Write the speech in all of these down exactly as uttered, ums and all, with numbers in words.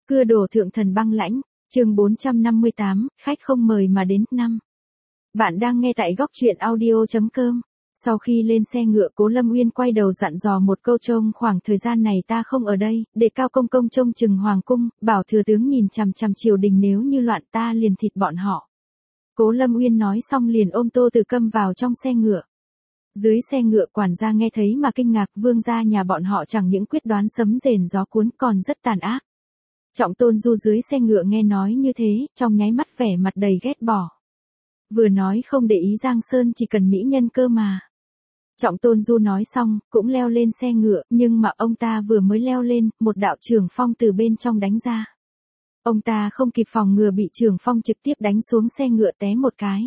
Cưa đổ thượng thần băng lãnh, chương bốn trăm năm mươi tám, khách không mời mà đến, năm. Bạn đang nghe tại góc truyện audio chấm com. Sau khi lên xe ngựa, Cố Lâm Uyên quay đầu dặn dò một câu: trông khoảng thời gian này ta không ở đây, để Cao Công Công trông chừng hoàng cung, bảo thừa tướng nhìn chằm chằm triều đình, nếu như loạn ta liền thịt bọn họ. Cố Lâm Uyên nói xong liền ôm Tô Từ Câm vào trong xe ngựa. Dưới xe ngựa, quản gia nghe thấy mà kinh ngạc, vương gia nhà bọn họ chẳng những quyết đoán sấm rền gió cuốn còn rất tàn ác. Trọng Tôn Du dưới xe ngựa nghe nói như thế, trong nháy mắt vẻ mặt đầy ghét bỏ. Vừa nói không để ý Giang Sơn chỉ cần mỹ nhân cơ mà. Trọng Tôn Du nói xong, cũng leo lên xe ngựa, nhưng mà ông ta vừa mới leo lên, một đạo trường phong từ bên trong đánh ra. Ông ta không kịp phòng ngừa bị trường phong trực tiếp đánh xuống xe ngựa té một cái.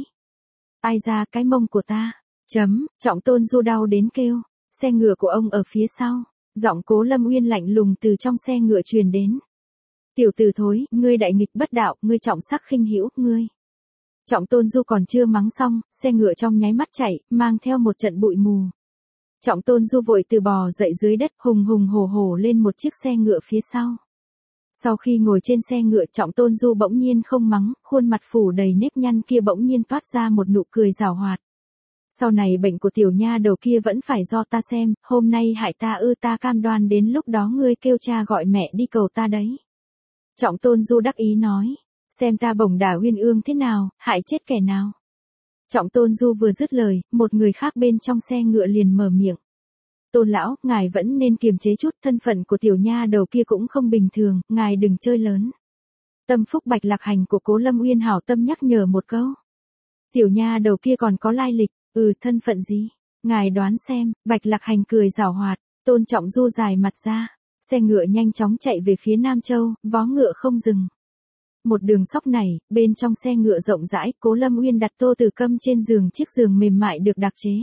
Ai ra, cái mông của ta. Chấm, Trọng Tôn Du đau đến kêu. Xe ngựa của ông ở phía sau. Giọng Cố Lâm Uyên lạnh lùng từ trong xe ngựa truyền đến. Tiểu tử thối, ngươi đại nghịch bất đạo, ngươi trọng sắc khinh hữu, ngươi. Trọng Tôn Du còn chưa mắng xong, xe ngựa trong nháy mắt chạy, mang theo một trận bụi mù. Trọng Tôn Du vội từ bò dậy dưới đất, hùng hùng hổ hổ lên một chiếc xe ngựa phía sau. Sau khi ngồi trên xe ngựa, Trọng Tôn Du bỗng nhiên không mắng, khuôn mặt phủ đầy nếp nhăn kia bỗng nhiên toát ra một nụ cười giảo hoạt. Sau này bệnh của tiểu nha đầu kia vẫn phải do ta xem, hôm nay hại ta ư, ta cam đoan đến lúc đó ngươi kêu cha gọi mẹ đi cầu ta đấy. Trọng Tôn Du đắc ý nói, xem ta bổng đả Uyên Ương thế nào, hại chết kẻ nào. Trọng Tôn Du vừa dứt lời, một người khác bên trong xe ngựa liền mở miệng. Tôn lão, ngài vẫn nên kiềm chế chút, thân phận của tiểu nha đầu kia cũng không bình thường, ngài đừng chơi lớn. Tâm phúc Bạch Lạc Hành của Cố Lâm Uyên hảo tâm nhắc nhở một câu. Tiểu nha đầu kia còn có lai lịch, ừ, thân phận gì? Ngài đoán xem. Bạch Lạc Hành cười giảo hoạt, Tôn Trọng Du dài mặt ra. Xe ngựa nhanh chóng chạy về phía Nam Châu, vó ngựa không dừng. Một đường sóc này, bên trong xe ngựa rộng rãi, Cố Lâm Uyên đặt Tô Từ Câm trên giường, chiếc giường mềm mại được đặc chế.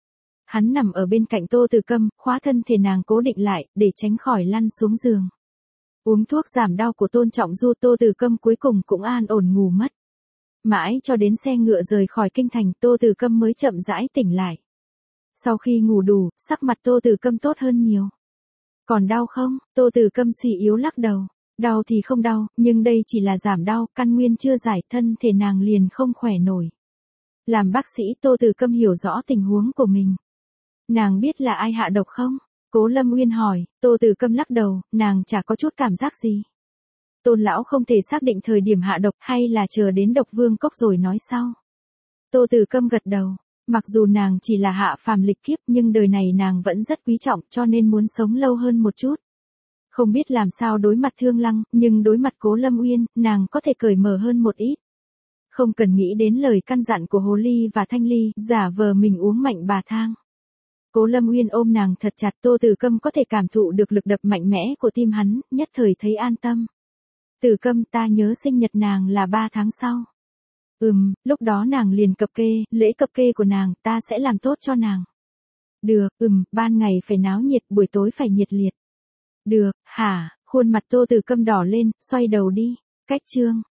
Hắn nằm ở bên cạnh Tô Từ Câm, khóa thân thể nàng cố định lại, để tránh khỏi lăn xuống giường. Uống thuốc giảm đau của Tôn Trọng Du, Tô Từ Câm cuối cùng cũng an ổn ngủ mất. Mãi cho đến xe ngựa rời khỏi kinh thành, Tô Từ Câm mới chậm rãi tỉnh lại. Sau khi ngủ đủ, sắc mặt Tô Từ Câm tốt hơn nhiều. Còn đau không? Tô Từ Câm suy yếu lắc đầu. Đau thì không đau, nhưng đây chỉ là giảm đau, căn nguyên chưa giải, thân thể nàng liền không khỏe nổi. Làm bác sĩ, Tô Từ Câm hiểu rõ tình huống của mình. Nàng biết là ai hạ độc không? Cố Lâm Uyên hỏi. Tô Từ Câm lắc đầu, nàng chả có chút cảm giác gì. Tôn lão không thể xác định thời điểm hạ độc, hay là chờ đến độc vương cốc rồi nói sau. Tô Từ Câm gật đầu. Mặc dù nàng chỉ là hạ phàm lịch kiếp, nhưng đời này nàng vẫn rất quý trọng, cho nên muốn sống lâu hơn một chút. Không biết làm sao đối mặt Thương Lăng, nhưng đối mặt Cố Lâm Uyên, nàng có thể cởi mở hơn một ít. Không cần nghĩ đến lời căn dặn của Hồ Ly và Thanh Ly, giả vờ mình uống mạnh bà thang. Cố Lâm Uyên ôm nàng thật chặt, Tô Từ Câm có thể cảm thụ được lực đập mạnh mẽ của tim hắn, nhất thời thấy an tâm. Từ Câm, ta nhớ sinh nhật nàng là ba tháng sau. Ừm, lúc đó nàng liền cập kê, lễ cập kê của nàng, ta sẽ làm tốt cho nàng. Được, ừm, ban ngày phải náo nhiệt, buổi tối phải nhiệt liệt. Được, hả, khuôn mặt Tô Từ Câm đỏ lên, xoay đầu đi. Cách chương.